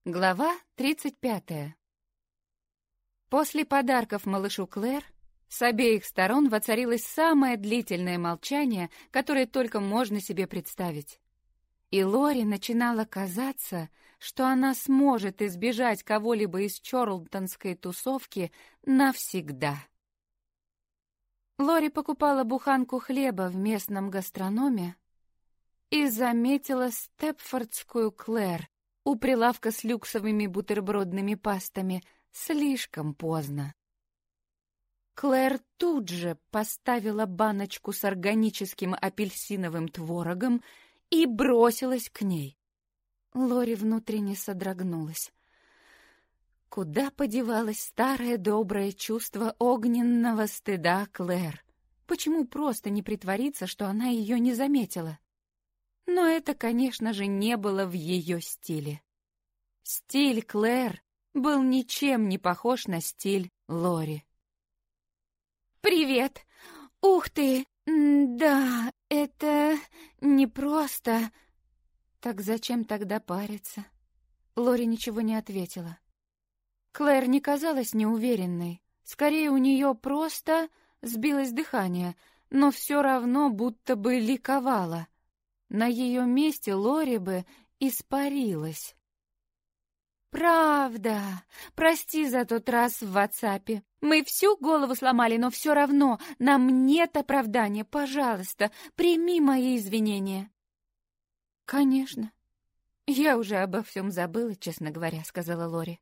Глава 35. После подарков малышу Клэр с обеих сторон воцарилось самое длительное молчание, которое только можно себе представить. И Лори начинало казаться, что она сможет избежать кого-либо из чорлтонской тусовки навсегда. Лори покупала буханку хлеба в местном гастрономе и заметила степфордскую Клэр у прилавка с люксовыми бутербродными пастами слишком поздно. Клэр тут же поставила баночку с органическим апельсиновым творогом и бросилась к ней. Лори внутренне содрогнулась. Куда подевалось старое доброе чувство огненного стыда Клэр? Почему просто не притвориться, что она ее не заметила? Но это, конечно же, не было в ее стиле. Стиль Клэр был ничем не похож на стиль Лори. «Привет! Ух ты! Да, это непросто!» «Так зачем тогда париться?» Лори ничего не ответила. Клэр не казалась неуверенной. Скорее, у нее просто сбилось дыхание, но все равно будто бы ликовала. На ее месте Лори бы испарилась. «Правда. Прости за тот раз в WhatsApp. Мы всю голову сломали, но все равно нам нет оправдания. Пожалуйста, прими мои извинения». «Конечно. Я уже обо всем забыла, честно говоря», — сказала Лори.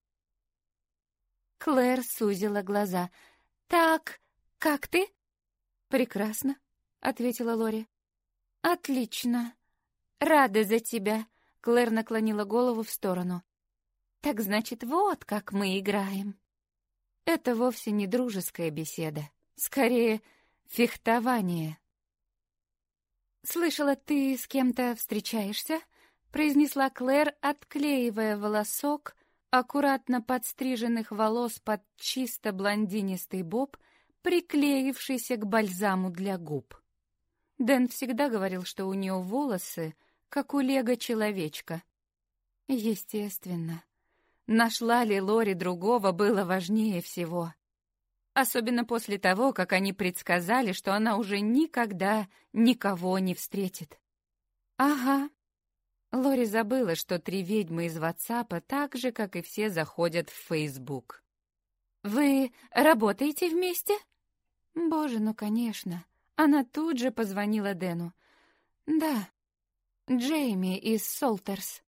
Клэр сузила глаза. «Так, как ты?» «Прекрасно», — ответила Лори. «Отлично. Рада за тебя», — Клэр наклонила голову в сторону. «Так значит, вот как мы играем». Это вовсе не дружеская беседа, скорее фехтование. «Слышала, ты с кем-то встречаешься?» — произнесла Клэр, отклеивая волосок аккуратно подстриженных волос под чисто блондинистый боб, приклеившийся к бальзаму для губ. Дэн всегда говорил, что у нее волосы, как у лего-человечка. Естественно. Нашла ли Лори другого, было важнее всего. Особенно после того, как они предсказали, что она уже никогда никого не встретит. Ага. Лори забыла, что 3 ведьмы из WhatsApp так же, как и все, заходят в Facebook. «Вы работаете вместе?» Боже, ну конечно. Она тут же позвонила Дэну. «Да, Джейми из Солтерс.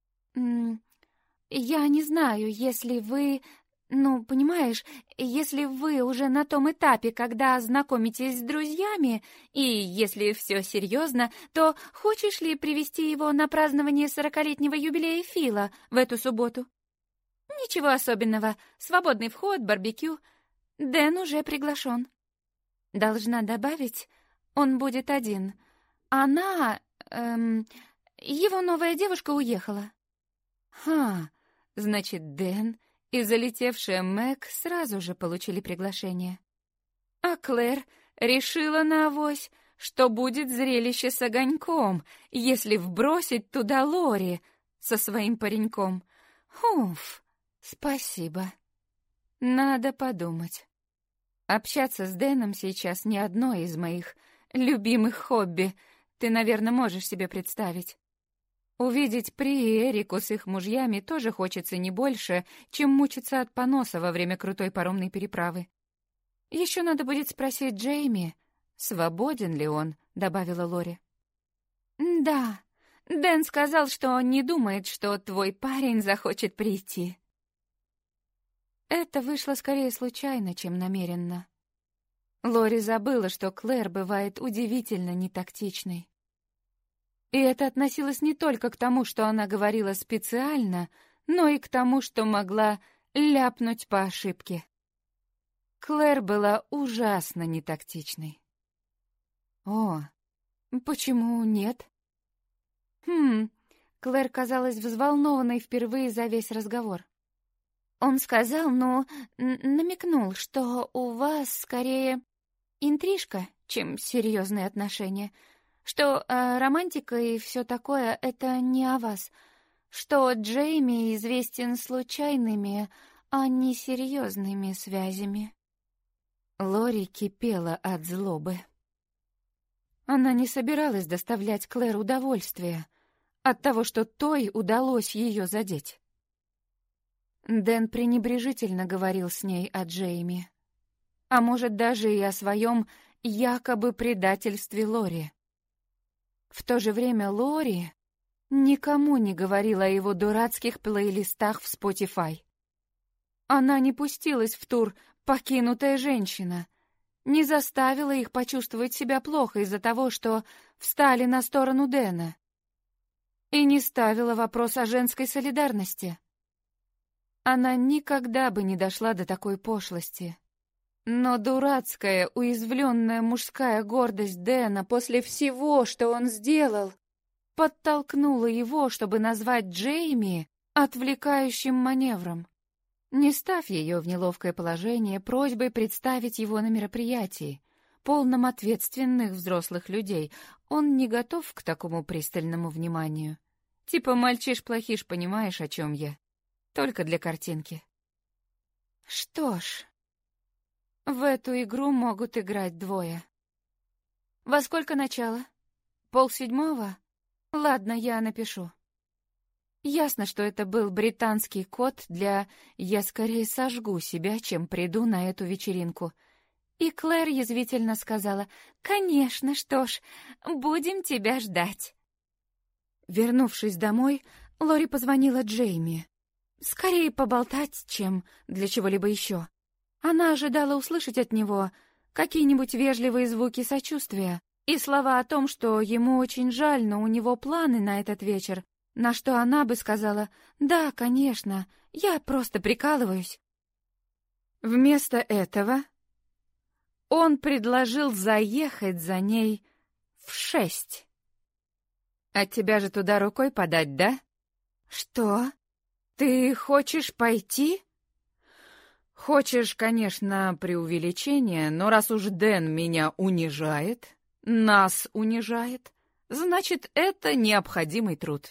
Я не знаю, если вы... Ну, понимаешь, если вы уже на том этапе, когда знакомитесь с друзьями, и если все серьезно, то хочешь ли привести его на празднование 40-летнего юбилея Фила в эту субботу? Ничего особенного, свободный вход, барбекю. Дэн уже приглашен. Должна добавить, он будет один. Она... его новая девушка уехала. Значит, Дэн и залетевшая Мэг сразу же получили приглашение. А Клэр решила наавось, что будет зрелище с огоньком, если вбросить туда Лори со своим пареньком. Уф, спасибо. Надо подумать. Общаться с Дэном сейчас не одно из моих любимых хобби, ты, наверное, можешь себе представить. Увидеть При и Эрику с их мужьями тоже хочется не больше, чем мучиться от поноса во время крутой паромной переправы. Еще надо будет спросить Джейми, свободен ли он, добавила Лори. Да, Дэн сказал, что не думает, что твой парень захочет прийти. Это вышло скорее случайно, чем намеренно. Лори забыла, что Клэр бывает удивительно нетактичной. И это относилось не только к тому, что она говорила специально, но и к тому, что могла ляпнуть по ошибке. Клэр была ужасно нетактичной. О, почему нет? Клэр казалась взволнованной впервые за весь разговор. Он сказал, намекнул, что у вас скорее интрижка, чем серьезные отношения. Что романтика и все такое — это не о вас. что Джейми известен случайными, а не серьезными связями. Лори кипела от злобы. Она не собиралась доставлять Клэр удовольствие от того, что той удалось ее задеть. Дэн пренебрежительно говорил с ней о Джейми, а может даже и о своем якобы предательстве Лори. В то же время Лори никому не говорила о его дурацких плейлистах в Spotify. Она не пустилась в тур «Покинутая женщина», не заставила их почувствовать себя плохо из-за того, что встали на сторону Дэна, и не ставила вопрос о женской солидарности. Она никогда бы не дошла до такой пошлости. Но дурацкая, уязвленная мужская гордость Дэна после всего, что он сделал, подтолкнула его, чтобы назвать Джейми отвлекающим маневром. Не ставь ее в неловкое положение просьбой представить его на мероприятии, полном ответственных взрослых людей, он не готов к такому пристальному вниманию. Типа мальчиш-плохиш, понимаешь, о чем я? Только для картинки. Что ж, в эту игру могут играть двое. Во сколько начало? 6:30? Ладно, я напишу. Ясно, что это был британский код для «я скорее сожгу себя, чем приду на эту вечеринку». И Клэр язвительно сказала: «Конечно, что ж, будем тебя ждать». Вернувшись домой, Лори позвонила Джейми. Скорее поболтать, чем для чего-либо еще. Она ожидала услышать от него какие-нибудь вежливые звуки сочувствия и слова о том, что ему очень жаль, но у него планы на этот вечер, на что она бы сказала: «Да, конечно, я просто прикалываюсь». Вместо этого он предложил заехать за ней в 6. «От тебя же туда рукой подать, да?» «Что? Ты хочешь пойти?» «Хочешь, конечно, преувеличение, но раз уж Дэн меня унижает, нас унижает, значит, это необходимый труд».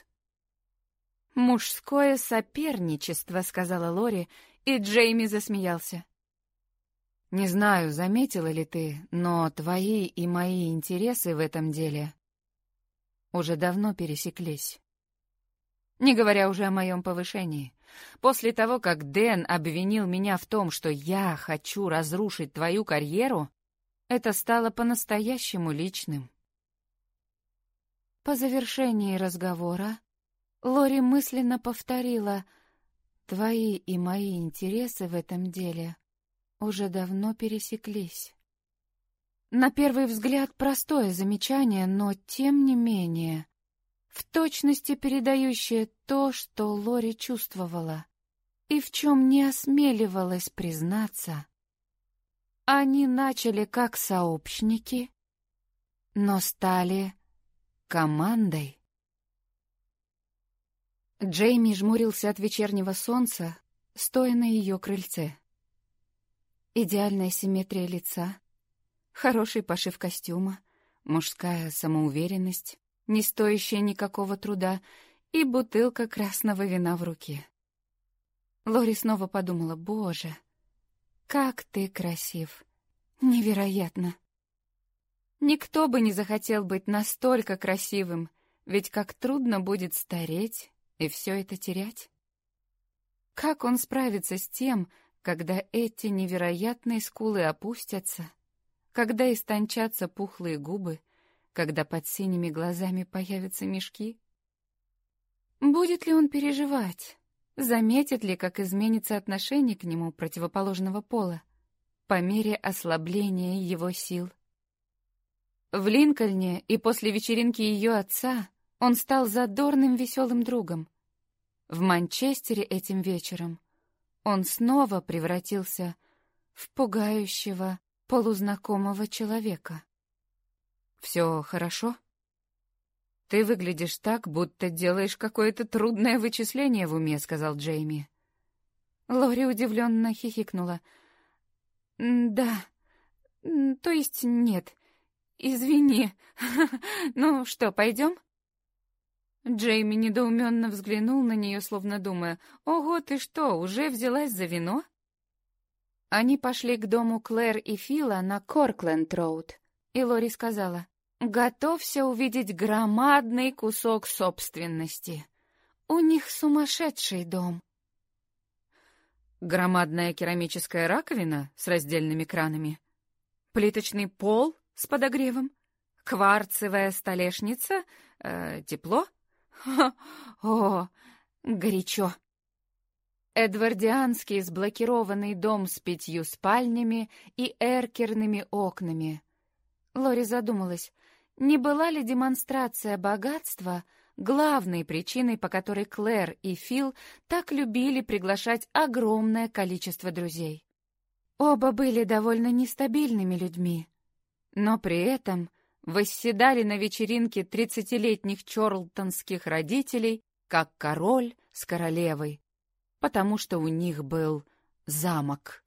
«Мужское соперничество», — сказала Лори, и Джейми засмеялся. «Не знаю, заметила ли ты, но твои и мои интересы в этом деле уже давно пересеклись. Не говоря уже о моем повышении. После того, как Дэн обвинил меня в том, что я хочу разрушить твою карьеру, это стало по-настоящему личным». По завершении разговора Лори мысленно повторила: «Твои и мои интересы в этом деле уже давно пересеклись». На первый взгляд простое замечание, но тем не менее в точности передающее то, что Лори чувствовала и в чем не осмеливалась признаться. Они начали как сообщники, но стали командой. Джейми жмурился от вечернего солнца, стоя на ее крыльце. Идеальная симметрия лица, хороший пошив костюма, мужская самоуверенность, не стоящая никакого труда, и бутылка красного вина в руке. Лори снова подумала: «Боже, как ты красив! Невероятно!» Никто бы не захотел быть настолько красивым, ведь как трудно будет стареть и все это терять. Как он справится с тем, когда эти невероятные скулы опустятся, когда истончатся пухлые губы, когда под синими глазами появятся мешки? Будет ли он переживать? Заметит ли, как изменится отношение к нему противоположного пола по мере ослабления его сил? В Линкольне и после вечеринки ее отца он стал задорным, веселым другом. В Манчестере этим вечером он снова превратился в пугающего, полузнакомого человека. «Все хорошо? Ты выглядишь так, будто делаешь какое-то трудное вычисление в уме», — сказал Джейми. Лори удивленно хихикнула. «Да, то есть нет, извини. Ну что, пойдем?» Джейми недоуменно взглянул на нее, словно думая: «Ого, ты что, уже взялась за вино?» Они пошли к дому Клэр и Фила на Коркленд-роуд, и Лори сказала: «Готовься увидеть громадный кусок собственности. У них сумасшедший дом». Громадная керамическая раковина с раздельными кранами, плиточный пол с подогревом, кварцевая столешница, тепло? О, горячо. Эдвардианский сблокированный дом с 5 спальнями и эркерными окнами. Лори задумалась, не была ли демонстрация богатства главной причиной, по которой Клэр и Фил так любили приглашать огромное количество друзей. Оба были довольно нестабильными людьми, но при этом восседали на вечеринке 30-летних чорлтонских родителей, как король с королевой, потому что у них был замок.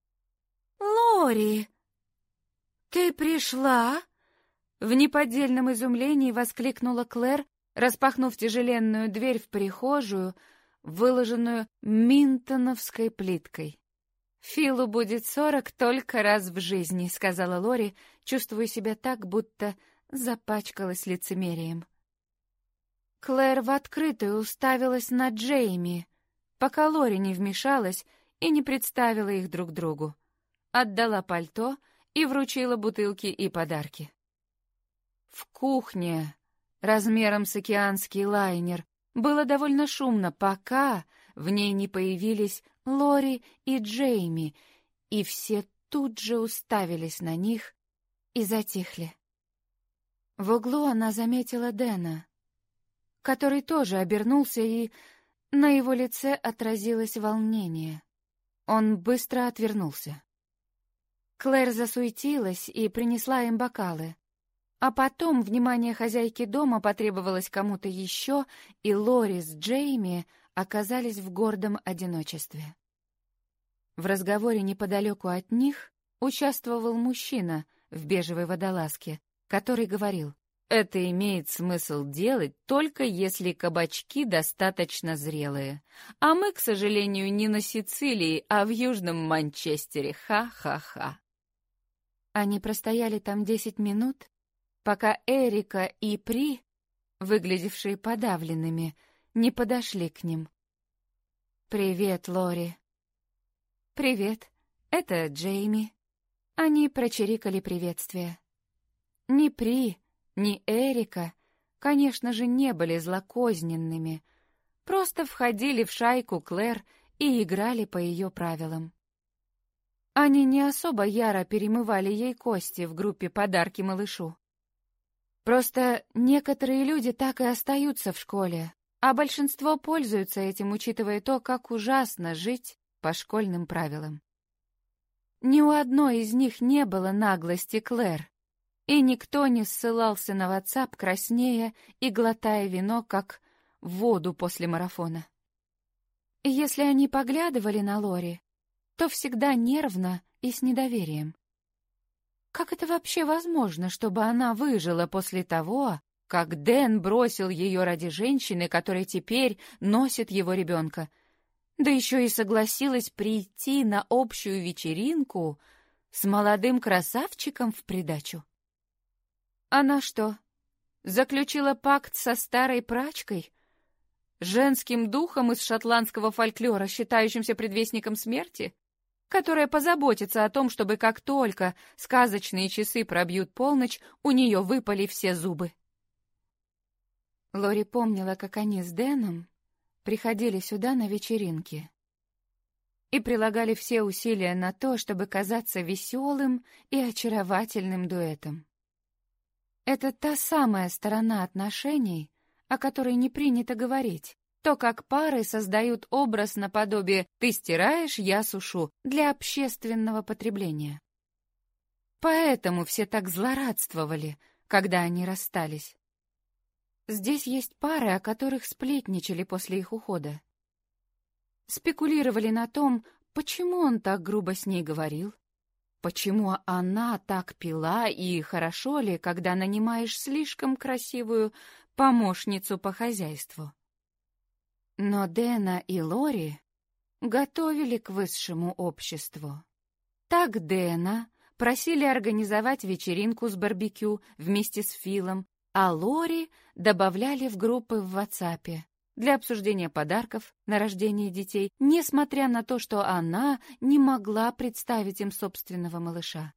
«Лори, ты пришла?» В неподдельном изумлении воскликнула Клэр, распахнув тяжеленную дверь в прихожую, выложенную минтоновской плиткой. «Филу будет 40 только раз в жизни», — сказала Лори, чувствуя себя так, будто запачкалась лицемерием. Клэр в открытую уставилась на Джейми, пока Лори не вмешалась и не представила их друг другу. Отдала пальто и вручила бутылки и подарки. В кухне, размером с океанский лайнер, было довольно шумно, пока в ней не появились Лори и Джейми, и все тут же уставились на них и затихли. В углу она заметила Дэна, который тоже обернулся, и на его лице отразилось волнение. Он быстро отвернулся. Клэр засуетилась и принесла им бокалы. А потом внимание хозяйки дома потребовалось кому-то еще, и Лори с Джейми оказались в гордом одиночестве. В разговоре неподалеку от них участвовал мужчина в бежевой водолазке, который говорил: «Это имеет смысл делать только если кабачки достаточно зрелые. А мы, к сожалению, не на Сицилии, а в Южном Манчестере. Ха-ха-ха». Они простояли там 10 минут, пока Эрика и При, выглядевшие подавленными, не подошли к ним. «Привет, Лори». «Привет, это Джейми». Они прочирикали приветствие. Ни При, ни Эрика, конечно же, не были злокозненными, просто входили в шайку Клэр и играли по ее правилам. Они не особо яро перемывали ей кости в группе «Подарки малышу». Просто некоторые люди так и остаются в школе, а большинство пользуются этим, учитывая то, как ужасно жить по школьным правилам. Ни у одной из них не было наглости Клэр, и никто не ссылался на WhatsApp, краснея и глотая вино, как воду после марафона. И если они поглядывали на Лори, то всегда нервно и с недоверием. Как это вообще возможно, чтобы она выжила после того, как Дэн бросил ее ради женщины, которая теперь носит его ребенка, да еще и согласилась прийти на общую вечеринку с молодым красавчиком в придачу? Она что, заключила пакт со старой прачкой, женским духом из шотландского фольклора, считающимся предвестником смерти, которая позаботится о том, чтобы как только сказочные часы пробьют полночь, у нее выпали все зубы? Лори помнила, как они с Дэном приходили сюда на вечеринки и прилагали все усилия на то, чтобы казаться веселым и очаровательным дуэтом. Это та самая сторона отношений, о которой не принято говорить. То, как пары создают образ наподобие «ты стираешь, я сушу» для общественного потребления. Поэтому все так злорадствовали, когда они расстались. Здесь есть пары, о которых сплетничали после их ухода. Спекулировали на том, почему он так грубо с ней говорил, почему она так пила, и хорошо ли, когда нанимаешь слишком красивую помощницу по хозяйству. Но Дэна и Лори готовили к высшему обществу. Так Дэна просили организовать вечеринку с барбекю вместе с Филом, а Лори добавляли в группы в WhatsApp для обсуждения подарков на рождение детей, несмотря на то, что она не могла представить им собственного малыша.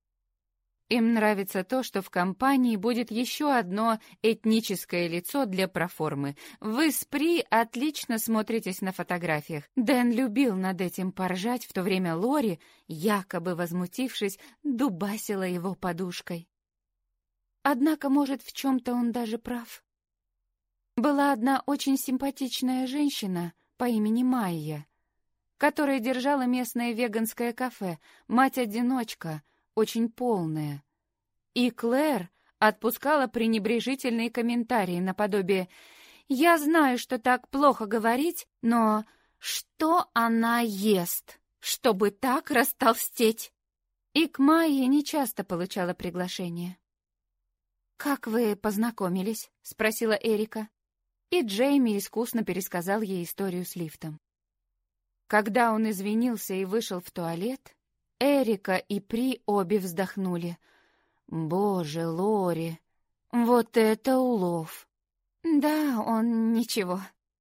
Им нравится то, что в компании будет еще одно этническое лицо для проформы. Вы с При отлично смотритесь на фотографиях. Дэн любил над этим поржать, в то время Лори, якобы возмутившись, дубасила его подушкой. Однако, может, в чем-то он даже прав. Была одна очень симпатичная женщина по имени Майя, которая держала местное веганское кафе, мать-одиночка, очень полная. И Клэр отпускала пренебрежительные комментарии наподобие «Я знаю, что так плохо говорить, но что она ест, чтобы так растолстеть?» И к Майе нечасто получала приглашение. «Как вы познакомились?» — спросила Эрика. И Джейми искусно пересказал ей историю с лифтом. Когда он извинился и вышел в туалет, Эрика и При обе вздохнули. «Боже, Лори, вот это улов!» «Да, он ничего».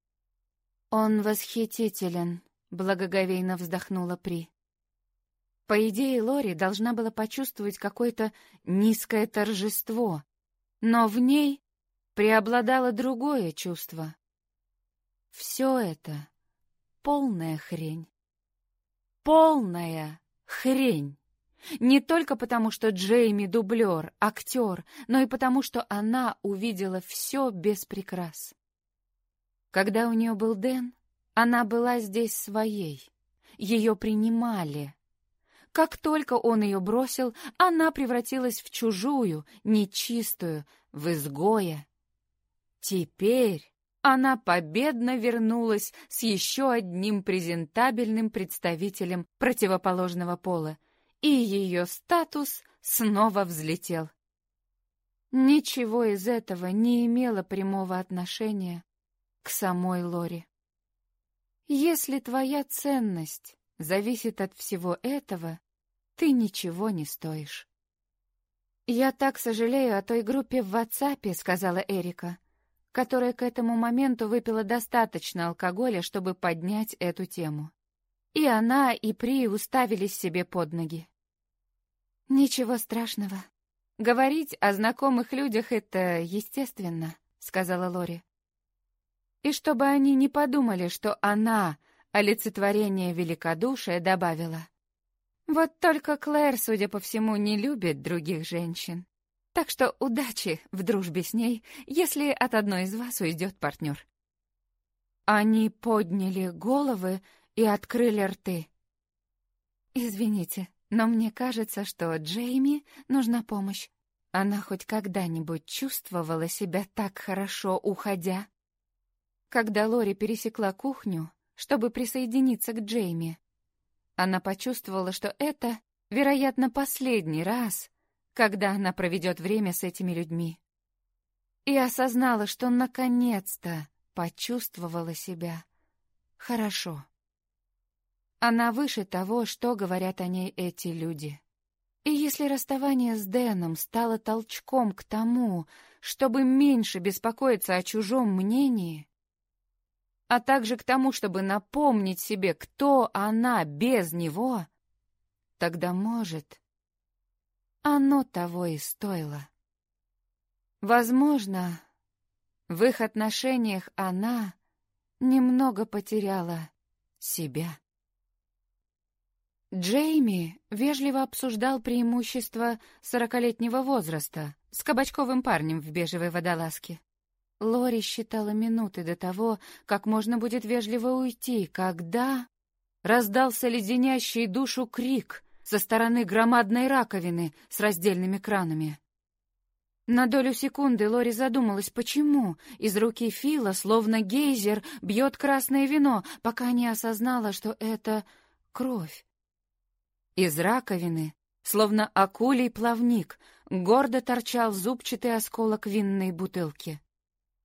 «Он восхитителен», — благоговейно вздохнула При. По идее, Лори должна была почувствовать какое-то низкое торжество, но в ней преобладало другое чувство. Все это полная хрень. Полная хрень. Не только потому, что Джейми дублер, актер, но и потому, что она увидела все без прикрас. Когда у нее был Дэн, она была здесь своей. Ее принимали. Как только он ее бросил, она превратилась в чужую, нечистую, в изгоя. Теперь она победно вернулась с еще одним презентабельным представителем противоположного пола, и ее статус снова взлетел. Ничего из этого не имело прямого отношения к самой Лори. Если твоя ценность зависит от всего этого, ты ничего не стоишь. «Я так сожалею о той группе в WhatsApp», — сказала Эрика, которая к этому моменту выпила достаточно алкоголя, чтобы поднять эту тему. И она, и При уставились себе под ноги. «Ничего страшного. Говорить о знакомых людях — это естественно», — сказала Лори. И чтобы они не подумали, что она, олицетворение великодушия, добавила: «Вот только Клэр, судя по всему, не любит других женщин. Так что удачи в дружбе с ней, если от одной из вас уйдет партнер». Они подняли головы и открыли рты. «Извините, но мне кажется, что Джейми нужна помощь. Она хоть когда-нибудь чувствовала себя так хорошо, уходя?» Когда Лори пересекла кухню, чтобы присоединиться к Джейми, она почувствовала, что это, вероятно, последний раз, когда она проведет время с этими людьми. И осознала, что наконец-то почувствовала себя хорошо. Она выше того, что говорят о ней эти люди. И если расставание с Дэном стало толчком к тому, чтобы меньше беспокоиться о чужом мнении, а также к тому, чтобы напомнить себе, кто она без него, тогда, может, оно того и стоило. Возможно, в их отношениях она немного потеряла себя. Джейми вежливо обсуждал преимущества 40-летнего возраста с кабачковым парнем в бежевой водолазке. Лори считала минуты до того, как можно будет вежливо уйти, когда раздался леденящий душу крик со стороны громадной раковины с раздельными кранами. На долю секунды Лори задумалась, почему из руки Фила, словно гейзер, бьет красное вино, пока не осознала, что это кровь. Из раковины, словно акулий плавник, гордо торчал зубчатый осколок винной бутылки.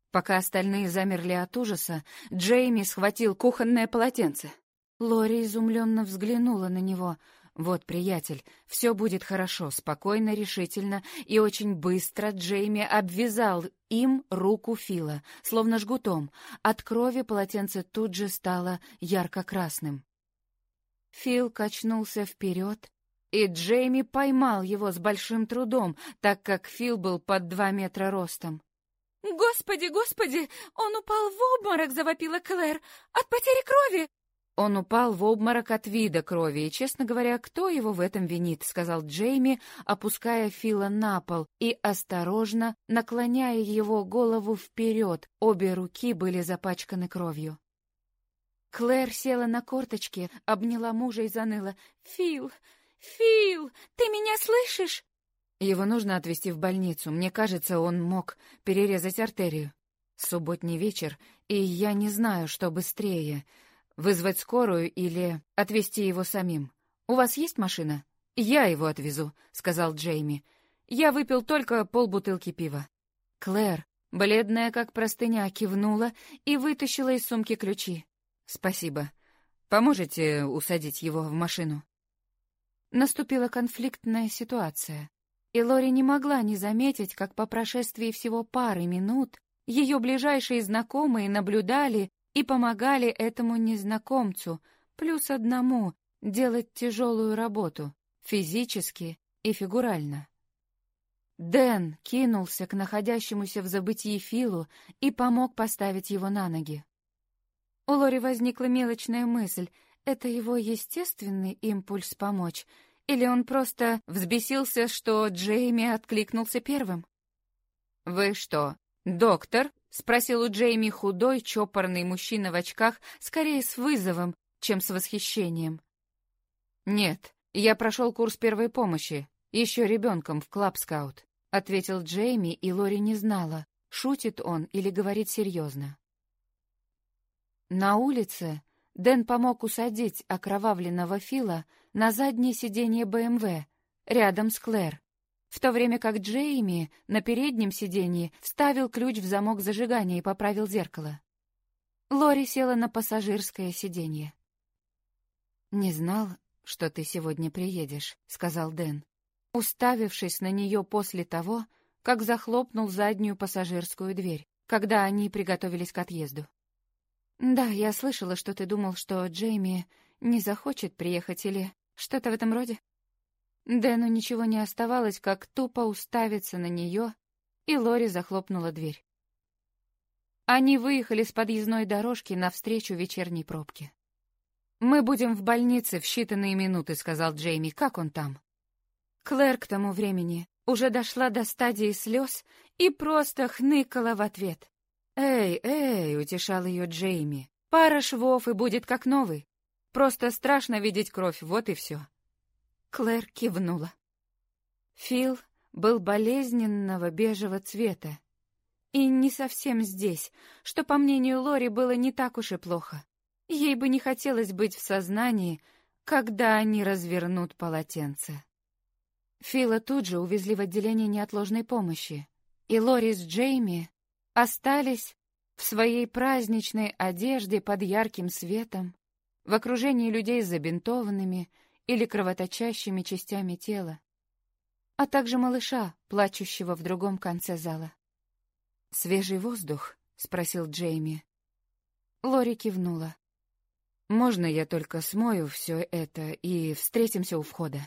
Пока остальные замерли от ужаса, Джейми схватил кухонное полотенце. Лори изумленно взглянула на него. «Вот, приятель, все будет хорошо», — спокойно, решительно и очень быстро Джейми обвязал им руку Фила, словно жгутом. От крови полотенце тут же стало ярко-красным. Фил качнулся вперед, и Джейми поймал его с большим трудом, так как Фил был под 2 метра ростом. «Господи, господи! Он упал в обморок!» — завопила Клэр. «От потери крови!» «Он упал в обморок от вида крови, и, честно говоря, кто его в этом винит?» — сказал Джейми, опуская Фила на пол и осторожно наклоняя его голову вперед. Обе руки были запачканы кровью. Клэр села на корточки, обняла мужа и заныла. «Фил! Фил! Ты меня слышишь?» «Его нужно отвезти в больницу. Мне кажется, он мог перерезать артерию. Субботний вечер, и я не знаю, что быстрее — вызвать скорую или отвезти его самим. У вас есть машина?» «Я его отвезу», — сказал Джейми. «Я выпил только полбутылки пива». Клэр, бледная как простыня, кивнула и вытащила из сумки ключи. «Спасибо. Поможете усадить его в машину?» Наступила конфликтная ситуация, и Лори не могла не заметить, как по прошествии всего пары минут ее ближайшие знакомые наблюдали и помогали этому незнакомцу, плюс одному, делать тяжелую работу, физически и фигурально. Дэн кинулся к находящемуся в забытии Филу и помог поставить его на ноги. У Лори возникла мелочная мысль, это его естественный импульс помочь, или он просто взбесился, что Джейми откликнулся первым? «Вы что, доктор?» — спросил у Джейми худой, чопорный мужчина в очках, скорее с вызовом, чем с восхищением. «Нет, я прошел курс первой помощи, еще ребенком в Клаб-скаут», — ответил Джейми, и Лори не знала, шутит он или говорит серьезно. На улице Дэн помог усадить окровавленного Фила на заднее сиденье БМВ, рядом с Клэр, в то время как Джейми на переднем сиденье вставил ключ в замок зажигания и поправил зеркало. Лори села на пассажирское сиденье. «Не знал, что ты сегодня приедешь», — сказал Дэн, уставившись на нее после того, как захлопнул заднюю пассажирскую дверь, когда они приготовились к отъезду. «Да, я слышала, что ты думал, что Джейми не захочет приехать или что-то в этом роде». Дэну ничего не оставалось, как тупо уставиться на нее, и Лори захлопнула дверь. Они выехали с подъездной дорожки навстречу вечерней пробке. «Мы будем в больнице в считанные минуты», — сказал Джейми. «Как он там?» Клэр к тому времени уже дошла до стадии слез и просто хныкала в ответ. «Эй, эй», — утешал ее Джейми, — «пара швов и будет как новый. Просто страшно видеть кровь, вот и все». Клэр кивнула. Фил был болезненного бежевого цвета. И не совсем здесь, что, по мнению Лори, было не так уж и плохо. Ей бы не хотелось быть в сознании, когда они развернут полотенце. Фила тут же увезли в отделение неотложной помощи, и Лори с Джейми остались в своей праздничной одежде под ярким светом, в окружении людей с забинтованными или кровоточащими частями тела, а также малыша, плачущего в другом конце зала. «Свежий воздух?» — спросил Джейми. Лори кивнула. «Можно я только смою все это и встретимся у входа?»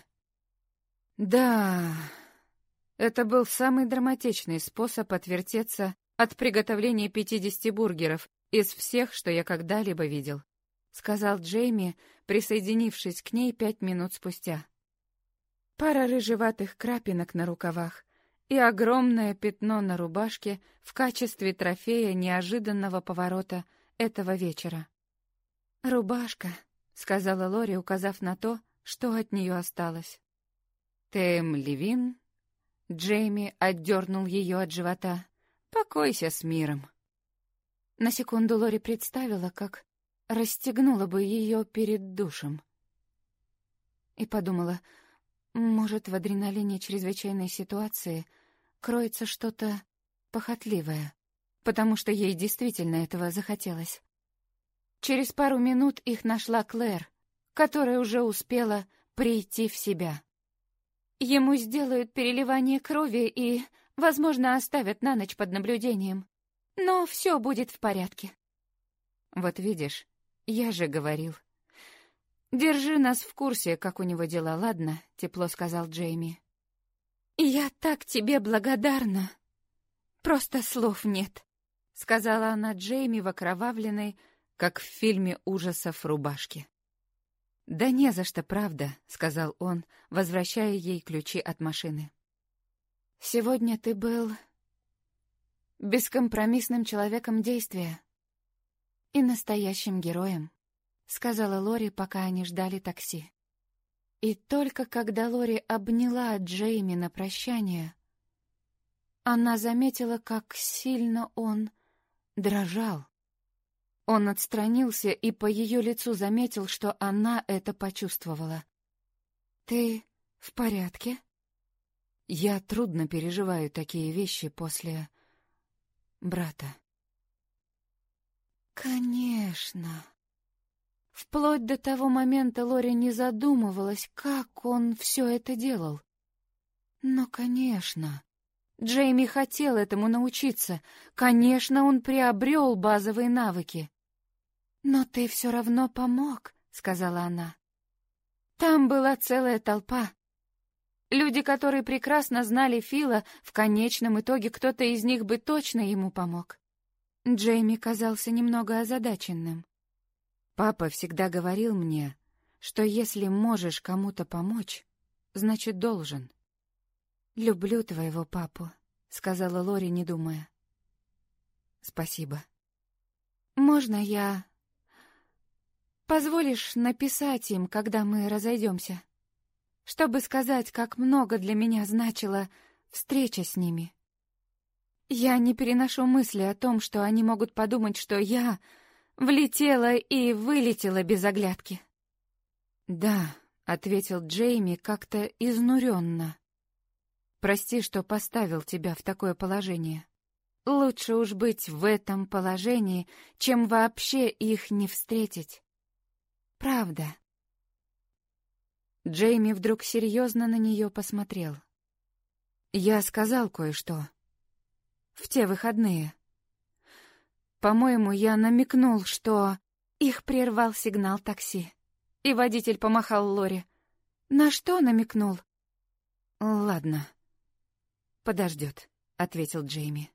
Да, это был самый драматичный способ отвертеться от приготовления 50 бургеров из всех, что я когда-либо видел, сказал Джейми, присоединившись к ней 5 минут спустя. Пара рыжеватых крапинок на рукавах и огромное пятно на рубашке в качестве трофея неожиданного поворота этого вечера. «Рубашка», — сказала Лори, указав на то, что от нее осталось. «Тэм Левин?» Джейми отдернул ее от живота. «Покойся с миром». На секунду Лори представила, как расстегнула бы ее перед душем. И подумала, может, в адреналине чрезвычайной ситуации кроется что-то похотливое, потому что ей действительно этого захотелось. Через пару минут их нашла Клэр, которая уже успела прийти в себя. Ему сделают переливание крови и, возможно, оставят на ночь под наблюдением. Но все будет в порядке. Вот видишь, я же говорил. Держи нас в курсе, как у него дела, ладно? Тепло сказал Джейми. Я так тебе благодарна. Просто слов нет, сказала она Джейми в окровавленной, как в фильме ужасов, рубашке. «Да не за что, правда», — сказал он, возвращая ей ключи от машины. «Сегодня ты был бескомпромиссным человеком действия и настоящим героем», — сказала Лори, пока они ждали такси. И только когда Лори обняла Джейми на прощание, она заметила, как сильно он дрожал. Он отстранился и по ее лицу заметил, что она это почувствовала. «Ты в порядке?» «Я трудно переживаю такие вещи после брата». «Конечно». Вплоть до того момента Лори не задумывалась, как он все это делал. Но, конечно, Джейми хотел этому научиться. Конечно, он приобрел базовые навыки. «Но ты все равно помог», — сказала она. Там была целая толпа. Люди, которые прекрасно знали Фила, в конечном итоге кто-то из них бы точно ему помог. Джейми казался немного озадаченным. «Папа всегда говорил мне, что если можешь кому-то помочь, значит, должен». «Люблю твоего папу», — сказала Лори, не думая. «Спасибо». «Можно я... Позволишь написать им, когда мы разойдемся, чтобы сказать, как много для меня значила встреча с ними? Я не переношу мысли о том, что они могут подумать, что я влетела и вылетела без оглядки». «Да», — ответил Джейми как-то изнуренно. «Прости, что поставил тебя в такое положение. Лучше уж быть в этом положении, чем вообще их не встретить. Правда». Джейми вдруг серьезно на нее посмотрел. «Я сказал кое-что. В те выходные. По-моему, я намекнул, что...» Их прервал сигнал такси, и водитель помахал Лори. «На что намекнул?» «Ладно, подождет», — ответил Джейми.